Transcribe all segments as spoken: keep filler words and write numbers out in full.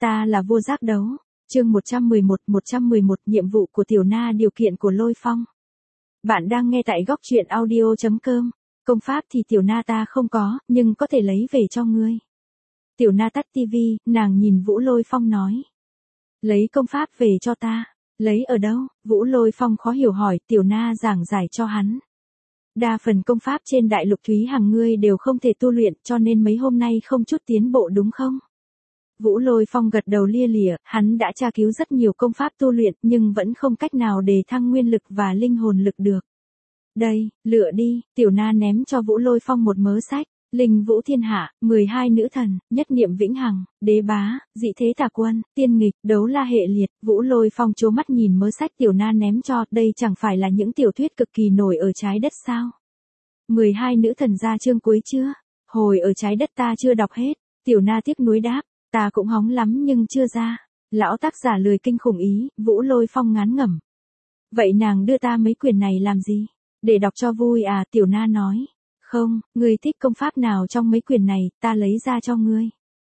ta là vua giác đấu. Chương một trăm mười một, một trăm mười một nhiệm vụ của Tiểu Na điều kiện của Lôi Phong. Bạn đang nghe tại góc truyện audio chấm com. Công pháp thì Tiểu Na ta không có, nhưng có thể lấy về cho ngươi. Tiểu Na tắt tivi, nàng nhìn Vũ Lôi Phong nói. Lấy công pháp về cho ta. Lấy ở đâu? Vũ Lôi Phong khó hiểu hỏi. Tiểu Na giảng giải cho hắn. Đa phần công pháp trên đại lục Thúy Hằng ngươi đều không thể tu luyện, cho nên mấy hôm nay không chút tiến bộ đúng không? Vũ Lôi Phong gật đầu lia lịa, hắn đã tra cứu rất nhiều công pháp tu luyện nhưng vẫn không cách nào đề thăng nguyên lực và linh hồn lực được. Đây, lựa đi. Tiểu Na ném cho Vũ Lôi Phong một mớ sách. Linh Vũ Thiên Hạ, mười hai nữ thần, Nhất Niệm Vĩnh Hằng, Đế Bá, Dị Thế Tà Quân, Tiên Nghịch, Đấu La Hệ Liệt. Vũ Lôi Phong trố mắt nhìn mớ sách Tiểu Na ném cho, đây chẳng phải là những tiểu thuyết cực kỳ nổi ở trái đất sao? mười hai nữ thần ra chương cuối chưa? Hồi ở trái đất ta chưa đọc hết. Tiểu Na tiếc nuối đáp, ta cũng hóng lắm nhưng chưa ra. Lão tác giả lười kinh khủng ý. Vũ Lôi Phong ngán ngẩm. Vậy nàng đưa ta mấy quyển này làm gì? Để đọc cho vui à? Tiểu Na nói. Không, ngươi thích công pháp nào trong mấy quyển này, ta lấy ra cho ngươi.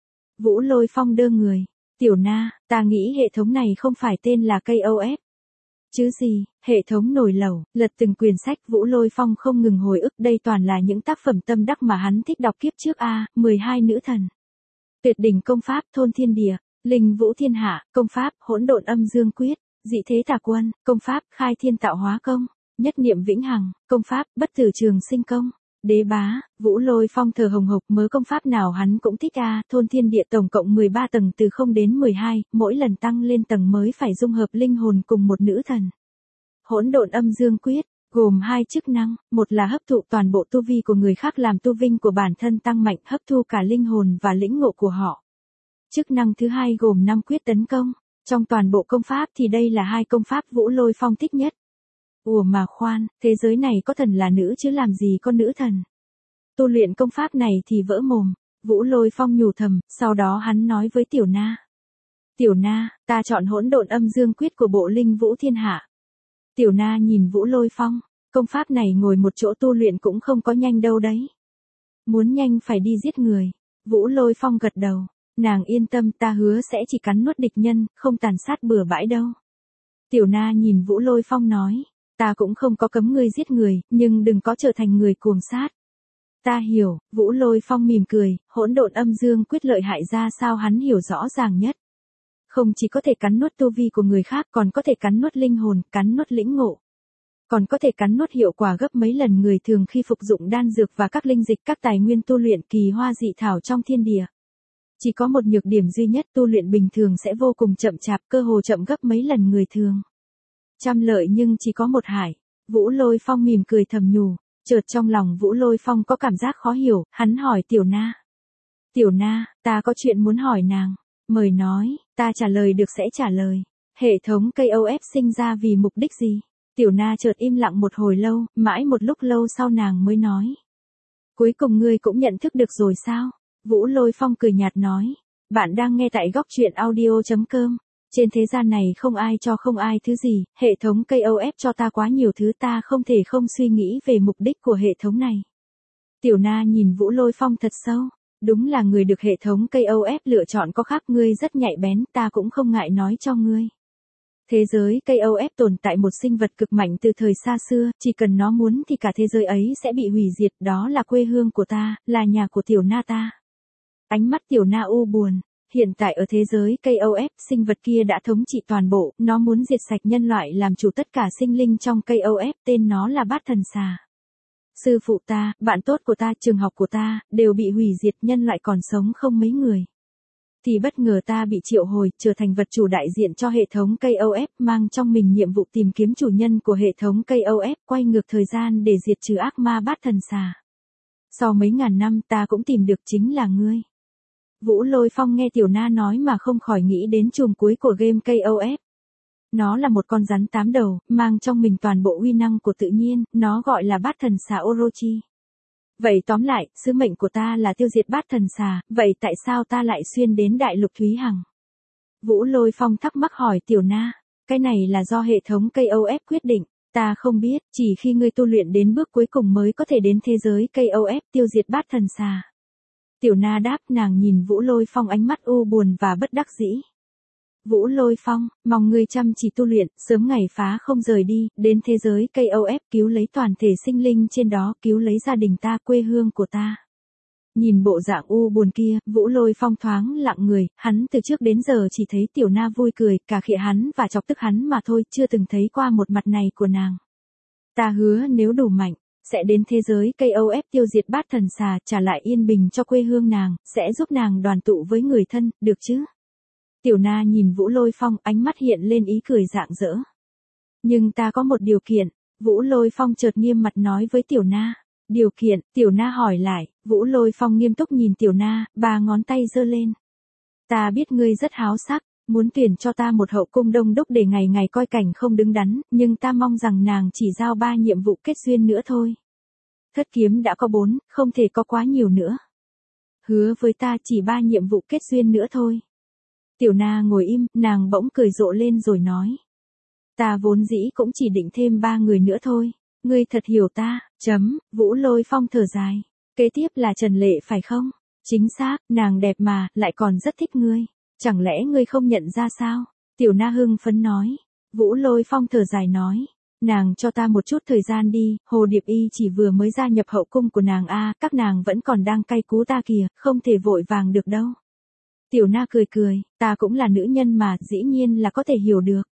Vũ Lôi Phong đơ người. Tiểu Na, ta nghĩ hệ thống này không phải tên là ca o ép. Chứ gì, hệ thống nồi lẩu. Lật từng quyển sách Vũ Lôi Phong không ngừng hồi ức, đây toàn là những tác phẩm tâm đắc mà hắn thích đọc kiếp trước a. mười hai nữ thần. Tuyệt đỉnh công pháp Thôn Thiên Địa, Linh Vũ Thiên Hạ, công pháp Hỗn Độn Âm Dương Quyết, Dị Thế Tà Quân, công pháp Khai Thiên Tạo Hóa Công, Nhất Niệm Vĩnh Hằng, công pháp Bất Tử Trường Sinh Công. Đế Bá. Vũ Lôi Phong thờ hồng hộc, mớ công pháp nào hắn cũng thích a. Thôn Thiên Địa tổng cộng mười ba tầng từ không đến mười hai, mỗi lần tăng lên tầng mới phải dung hợp linh hồn cùng một nữ thần. Hỗn Độn Âm Dương Quyết gồm hai chức năng, một là hấp thụ toàn bộ tu vi của người khác làm tu vinh của bản thân tăng mạnh, hấp thu cả linh hồn và lĩnh ngộ của họ. Chức năng thứ hai gồm năm quyết tấn công. Trong toàn bộ công pháp thì đây là hai công pháp Vũ Lôi Phong thích nhất. Ủa mà khoan, thế giới này có thần là nữ chứ làm gì có nữ thần. Tu luyện công pháp này thì vỡ mồm. Vũ Lôi Phong nhủ thầm, sau đó hắn nói với Tiểu Na. Tiểu Na, ta chọn Hỗn Độn Âm Dương Quyết của bộ Linh Vũ Thiên Hạ. Tiểu Na nhìn Vũ Lôi Phong, công pháp này ngồi một chỗ tu luyện cũng không có nhanh đâu đấy. Muốn nhanh phải đi giết người. Vũ Lôi Phong gật đầu, nàng yên tâm, ta hứa sẽ chỉ cắn nuốt địch nhân, không tàn sát bừa bãi đâu. Tiểu Na nhìn Vũ Lôi Phong nói. Ta cũng không có cấm ngươi giết người, nhưng đừng có trở thành người cuồng sát. Ta hiểu. Vũ Lôi Phong mỉm cười, Hỗn Độn Âm Dương Quyết lợi hại ra sao hắn hiểu rõ ràng nhất. Không chỉ có thể cắn nuốt tu vi của người khác, còn có thể cắn nuốt linh hồn, cắn nuốt lĩnh ngộ. Còn có thể cắn nuốt hiệu quả gấp mấy lần người thường khi phục dụng đan dược và các linh dịch, các tài nguyên tu luyện kỳ hoa dị thảo trong thiên địa. Chỉ có một nhược điểm duy nhất, tu luyện bình thường sẽ vô cùng chậm chạp, cơ hồ chậm gấp mấy lần người thường. Trăm lợi nhưng chỉ có một hại. Vũ Lôi Phong mỉm cười thầm nhủ, chợt trong lòng Vũ Lôi Phong có cảm giác khó hiểu, hắn hỏi Tiểu Na. Tiểu Na, ta có chuyện muốn hỏi nàng. Mời nói, ta trả lời được sẽ trả lời. Hệ thống ca o ép sinh ra vì mục đích gì? Tiểu Na chợt im lặng một hồi lâu, mãi một lúc lâu sau nàng mới nói. Cuối cùng ngươi cũng nhận thức được rồi sao? Vũ Lôi Phong cười nhạt nói. Bạn đang nghe tại góc truyện audio chấm com. Trên thế gian này không ai cho không ai thứ gì, hệ thống ca o ép cho ta quá nhiều thứ, ta không thể không suy nghĩ về mục đích của hệ thống này. Tiểu Na nhìn Vũ Lôi Phong thật sâu. Đúng là người được hệ thống ca o ép lựa chọn có khác, ngươi rất nhạy bén, ta cũng không ngại nói cho ngươi. Thế giới ca o ép tồn tại một sinh vật cực mạnh từ thời xa xưa, chỉ cần nó muốn thì cả thế giới ấy sẽ bị hủy diệt, đó là quê hương của ta, là nhà của Tiểu Na ta. Ánh mắt Tiểu Na u buồn. Hiện tại ở thế giới ca o ép, sinh vật kia đã thống trị toàn bộ, nó muốn diệt sạch nhân loại làm chủ tất cả sinh linh trong ca o ép, tên nó là Bát Thần Xà. Sư phụ ta, bạn tốt của ta, trường học của ta, đều bị hủy diệt, nhân loại còn sống không mấy người. Thì bất ngờ ta bị triệu hồi, trở thành vật chủ đại diện cho hệ thống ca o ép, mang trong mình nhiệm vụ tìm kiếm chủ nhân của hệ thống ca o ép, quay ngược thời gian để diệt trừ ác ma Bát Thần Xà. Sau mấy ngàn năm ta cũng tìm được chính là ngươi. Vũ Lôi Phong nghe Tiểu Na nói mà không khỏi nghĩ đến chùm cuối của game ca o ép. Nó là một con rắn tám đầu, mang trong mình toàn bộ uy năng của tự nhiên, nó gọi là Bát Thần Xà Orochi. Vậy tóm lại, sứ mệnh của ta là tiêu diệt Bát Thần Xà, vậy tại sao ta lại xuyên đến đại lục Thúy Hằng? Vũ Lôi Phong thắc mắc hỏi Tiểu Na, cái này là do hệ thống ca o ép quyết định, ta không biết, chỉ khi ngươi tu luyện đến bước cuối cùng mới có thể đến thế giới ca o ép tiêu diệt Bát Thần Xà. Tiểu Na đáp, nàng nhìn Vũ Lôi Phong ánh mắt u buồn và bất đắc dĩ. Vũ Lôi Phong, mong ngươi chăm chỉ tu luyện, sớm ngày phá không rời đi, đến thế giới ca o ép cứu lấy toàn thể sinh linh trên đó, cứu lấy gia đình ta, quê hương của ta. Nhìn bộ dạng u buồn kia, Vũ Lôi Phong thoáng lặng người, hắn từ trước đến giờ chỉ thấy Tiểu Na vui cười, cà khịa hắn và chọc tức hắn mà thôi, chưa từng thấy qua một mặt này của nàng. Ta hứa nếu đủ mạnh, sẽ đến thế giới ca o ép tiêu diệt bát thần xà, trả lại yên bình cho quê hương nàng, sẽ giúp nàng đoàn tụ với người thân, được chứ? Tiểu Na nhìn Vũ Lôi Phong, ánh mắt hiện lên ý cười rạng rỡ. Nhưng ta có một điều kiện, Vũ Lôi Phong chợt nghiêm mặt nói với Tiểu Na. Điều kiện, Tiểu Na hỏi lại, Vũ Lôi Phong nghiêm túc nhìn Tiểu Na, ba ngón tay giơ lên. Ta biết ngươi rất háo sắc, muốn tuyển cho ta một hậu cung đông đúc để ngày ngày coi cảnh không đứng đắn, nhưng ta mong rằng nàng chỉ giao ba nhiệm vụ kết duyên nữa thôi. Thất kiếm đã có bốn, không thể có quá nhiều nữa. Hứa với ta chỉ ba nhiệm vụ kết duyên nữa thôi. Tiểu Na ngồi im, nàng bỗng cười rộ lên rồi nói. Ta vốn dĩ cũng chỉ định thêm ba người nữa thôi. Ngươi thật hiểu ta, chấm, Vũ Lôi Phong thở dài. Kế tiếp là Trần Lệ phải không? Chính xác, nàng đẹp mà, lại còn rất thích ngươi. Chẳng lẽ ngươi không nhận ra sao? Tiểu Na hưng phấn nói. Vũ Lôi Phong thở dài nói. Nàng cho ta một chút thời gian đi, Hồ Điệp Y chỉ vừa mới gia nhập hậu cung của nàng a, các nàng vẫn còn đang cay cú ta kìa, không thể vội vàng được đâu. Tiểu Na cười cười, ta cũng là nữ nhân mà, dĩ nhiên là có thể hiểu được.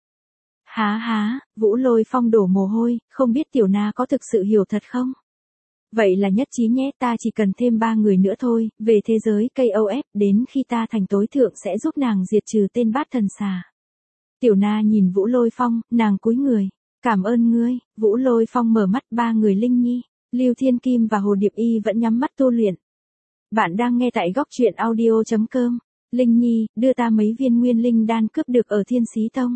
Há há, Vũ Lôi Phong đổ mồ hôi, không biết Tiểu Na có thực sự hiểu thật không? Vậy là nhất trí nhé, ta chỉ cần thêm ba người nữa thôi, về thế giới ca o ép, đến khi ta thành tối thượng sẽ giúp nàng diệt trừ tên bát thần xà. Tiểu Na nhìn Vũ Lôi Phong, nàng cúi người. Cảm ơn ngươi, Vũ Lôi Phong mở mắt, ba người Linh Nhi, Lưu Thiên Kim và Hồ Điệp Y vẫn nhắm mắt tu luyện. Bạn đang nghe tại góc truyện audio chấm com. Linh Nhi, đưa ta mấy viên nguyên linh đan cướp được ở Thiên Xí Tông.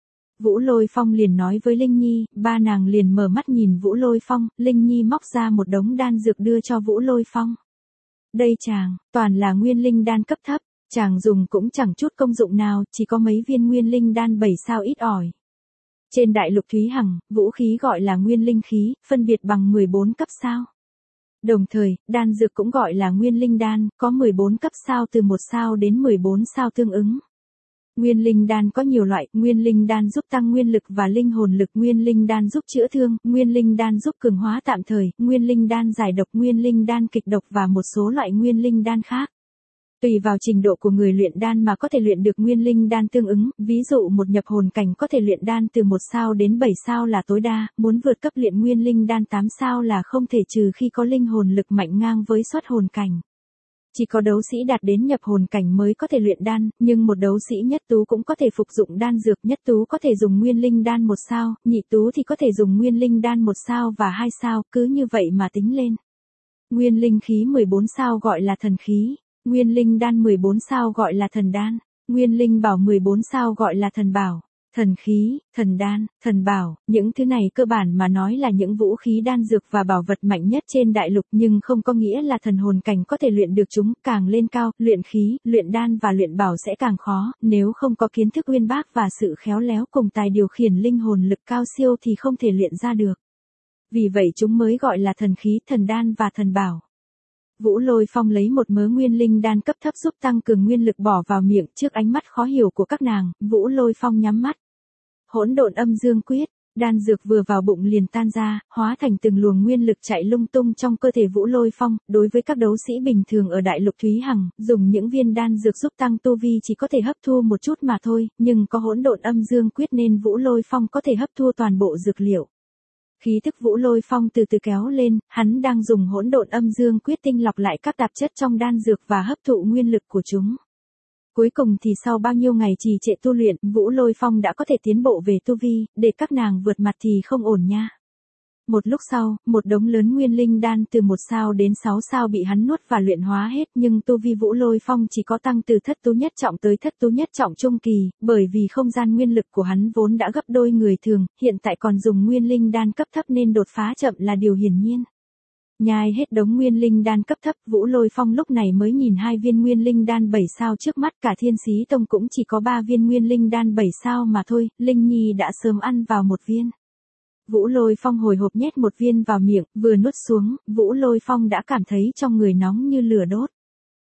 Vũ Lôi Phong liền nói với Linh Nhi, ba nàng liền mở mắt nhìn Vũ Lôi Phong, Linh Nhi móc ra một đống đan dược đưa cho Vũ Lôi Phong. Đây chàng, toàn là nguyên linh đan cấp thấp, chàng dùng cũng chẳng chút công dụng nào, chỉ có mấy viên nguyên linh đan bảy sao ít ỏi. Trên đại lục Thúy Hằng, vũ khí gọi là nguyên linh khí, phân biệt bằng mười bốn cấp sao. Đồng thời, đan dược cũng gọi là nguyên linh đan, có mười bốn cấp sao từ một sao đến mười bốn sao tương ứng. Nguyên linh đan có nhiều loại, nguyên linh đan giúp tăng nguyên lực và linh hồn lực, nguyên linh đan giúp chữa thương, nguyên linh đan giúp cường hóa tạm thời, nguyên linh đan giải độc, nguyên linh đan kịch độc và một số loại nguyên linh đan khác. Tùy vào trình độ của người luyện đan mà có thể luyện được nguyên linh đan tương ứng, ví dụ một nhập hồn cảnh có thể luyện đan từ một sao đến bảy sao là tối đa, muốn vượt cấp luyện nguyên linh đan tám sao là không thể trừ khi có linh hồn lực mạnh ngang với xuất hồn cảnh. Chỉ có đấu sĩ đạt đến nhập hồn cảnh mới có thể luyện đan, nhưng một đấu sĩ nhất tú cũng có thể phục dụng đan dược, nhất tú có thể dùng nguyên linh đan một sao, nhị tú thì có thể dùng nguyên linh đan một sao và hai sao, cứ như vậy mà tính lên. Nguyên linh khí mười bốn sao gọi là thần khí. Nguyên linh đan mười bốn sao gọi là thần đan, nguyên linh bảo mười bốn sao gọi là thần bảo, thần khí, thần đan, thần bảo, những thứ này cơ bản mà nói là những vũ khí đan dược và bảo vật mạnh nhất trên đại lục, nhưng không có nghĩa là thần hồn cảnh có thể luyện được chúng, càng lên cao, luyện khí, luyện đan và luyện bảo sẽ càng khó, nếu không có kiến thức uyên bác và sự khéo léo cùng tài điều khiển linh hồn lực cao siêu thì không thể luyện ra được. Vì vậy chúng mới gọi là thần khí, thần đan và thần bảo. Vũ Lôi Phong lấy một mớ nguyên linh đan cấp thấp giúp tăng cường nguyên lực bỏ vào miệng, trước ánh mắt khó hiểu của các nàng, Vũ Lôi Phong nhắm mắt. Hỗn độn âm dương quyết, đan dược vừa vào bụng liền tan ra, hóa thành từng luồng nguyên lực chạy lung tung trong cơ thể Vũ Lôi Phong. Đối với các đấu sĩ bình thường ở đại lục Thúy Hằng, dùng những viên đan dược giúp tăng tu vi chỉ có thể hấp thu một chút mà thôi, nhưng có hỗn độn âm dương quyết nên Vũ Lôi Phong có thể hấp thu toàn bộ dược liệu. Khí thức Vũ Lôi Phong từ từ kéo lên, hắn đang dùng hỗn độn âm dương quyết tinh lọc lại các tạp chất trong đan dược và hấp thụ nguyên lực của chúng. Cuối cùng thì sau bao nhiêu ngày trì trệ tu luyện, Vũ Lôi Phong đã có thể tiến bộ về tu vi, để các nàng vượt mặt thì không ổn nha. Một lúc sau, một đống lớn nguyên linh đan từ một sao đến sáu sao bị hắn nuốt và luyện hóa hết, nhưng tu vi Vũ Lôi Phong chỉ có tăng từ thất tú nhất trọng tới thất tú nhất trọng trung kỳ, bởi vì không gian nguyên lực của hắn vốn đã gấp đôi người thường, hiện tại còn dùng nguyên linh đan cấp thấp nên đột phá chậm là điều hiển nhiên. Nhai hết đống nguyên linh đan cấp thấp, Vũ Lôi Phong lúc này mới nhìn hai viên nguyên linh đan bảy sao trước mắt, cả Thiên Xí Tông cũng chỉ có ba viên nguyên linh đan bảy sao mà thôi, Linh Nhi đã sớm ăn vào một viên. Vũ Lôi Phong hồi hộp nhét một viên vào miệng, vừa nuốt xuống, Vũ Lôi Phong đã cảm thấy trong người nóng như lửa đốt.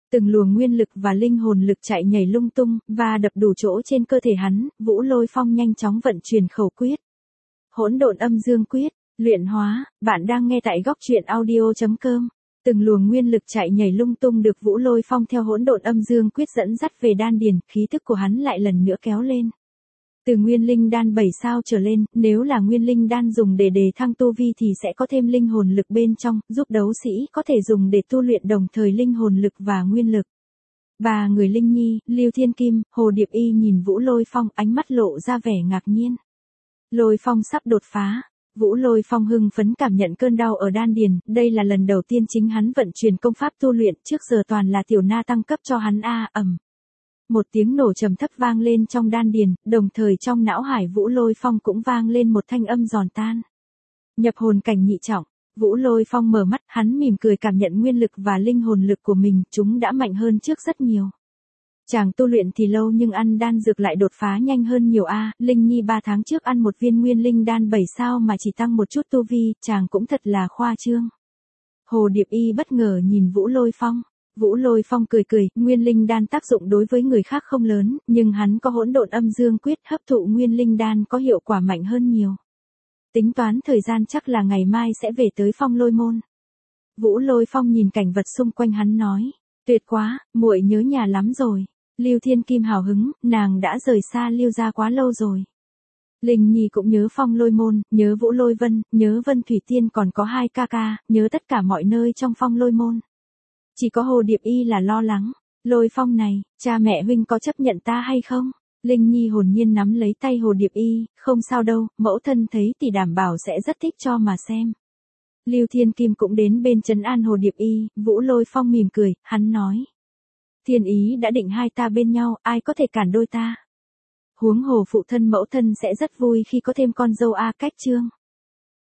Từng luồng nguyên lực và linh hồn lực chạy nhảy lung tung, và đập đủ chỗ trên cơ thể hắn, Vũ Lôi Phong nhanh chóng vận chuyển khẩu quyết. Hỗn độn âm dương quyết, luyện hóa, bạn đang nghe tại góc truyện audio.com. Từng luồng nguyên lực chạy nhảy lung tung được Vũ Lôi Phong theo hỗn độn âm dương quyết dẫn dắt về đan điền, khí tức của hắn lại lần nữa kéo lên. Từ nguyên linh đan bảy sao trở lên, nếu là nguyên linh đan dùng để đề thăng tu vi thì sẽ có thêm linh hồn lực bên trong, giúp đấu sĩ có thể dùng để tu luyện đồng thời linh hồn lực và nguyên lực. Ba người Linh Nhi, Lưu Thiên Kim, Hồ Điệp Y nhìn Vũ Lôi Phong, ánh mắt lộ ra vẻ ngạc nhiên. Lôi Phong sắp đột phá. Vũ Lôi Phong hưng phấn cảm nhận cơn đau ở đan điền, đây là lần đầu tiên chính hắn vận chuyển công pháp tu luyện, trước giờ toàn là Tiểu Na tăng cấp cho hắn a, ầm. Một tiếng nổ trầm thấp vang lên trong đan điền, đồng thời trong não hải Vũ Lôi Phong cũng vang lên một thanh âm giòn tan. Nhập hồn cảnh nhị trọng, Vũ Lôi Phong mở mắt, hắn mỉm cười cảm nhận nguyên lực và linh hồn lực của mình, chúng đã mạnh hơn trước rất nhiều. Chàng tu luyện thì lâu nhưng ăn đan dược lại đột phá nhanh hơn nhiều a, Linh Nhi ba tháng trước ăn một viên nguyên linh đan bảy sao mà chỉ tăng một chút tu vi, chàng cũng thật là khoa trương. Hồ Điệp Y bất ngờ nhìn Vũ Lôi Phong. Vũ Lôi Phong cười cười, nguyên linh đan tác dụng đối với người khác không lớn, nhưng hắn có hỗn độn âm dương quyết, hấp thụ nguyên linh đan có hiệu quả mạnh hơn nhiều. Tính toán thời gian chắc là ngày mai sẽ về tới Phong Lôi môn. Vũ Lôi Phong nhìn cảnh vật xung quanh hắn nói, tuyệt quá, muội nhớ nhà lắm rồi. Lưu Thiên Kim hào hứng, nàng đã rời xa Lưu gia quá lâu rồi. Linh Nhi cũng nhớ Phong Lôi môn, nhớ Vũ Lôi Vân, nhớ Vân Thủy Tiên, còn có hai ca ca, nhớ tất cả mọi nơi trong Phong Lôi môn. Chỉ có Hồ Điệp Y là lo lắng, Lôi Phong này, cha mẹ huynh có chấp nhận ta hay không? Linh Nhi hồn nhiên nắm lấy tay Hồ Điệp Y, không sao đâu, mẫu thân thấy thì đảm bảo sẽ rất thích cho mà xem. Lưu Thiên Kim cũng đến bên trấn an Hồ Điệp Y, Vũ Lôi Phong mỉm cười, hắn nói. Thiên ý đã định hai ta bên nhau, ai có thể cản đôi ta? Huống hồ phụ thân mẫu thân sẽ rất vui khi có thêm con dâu a, Cách Trương.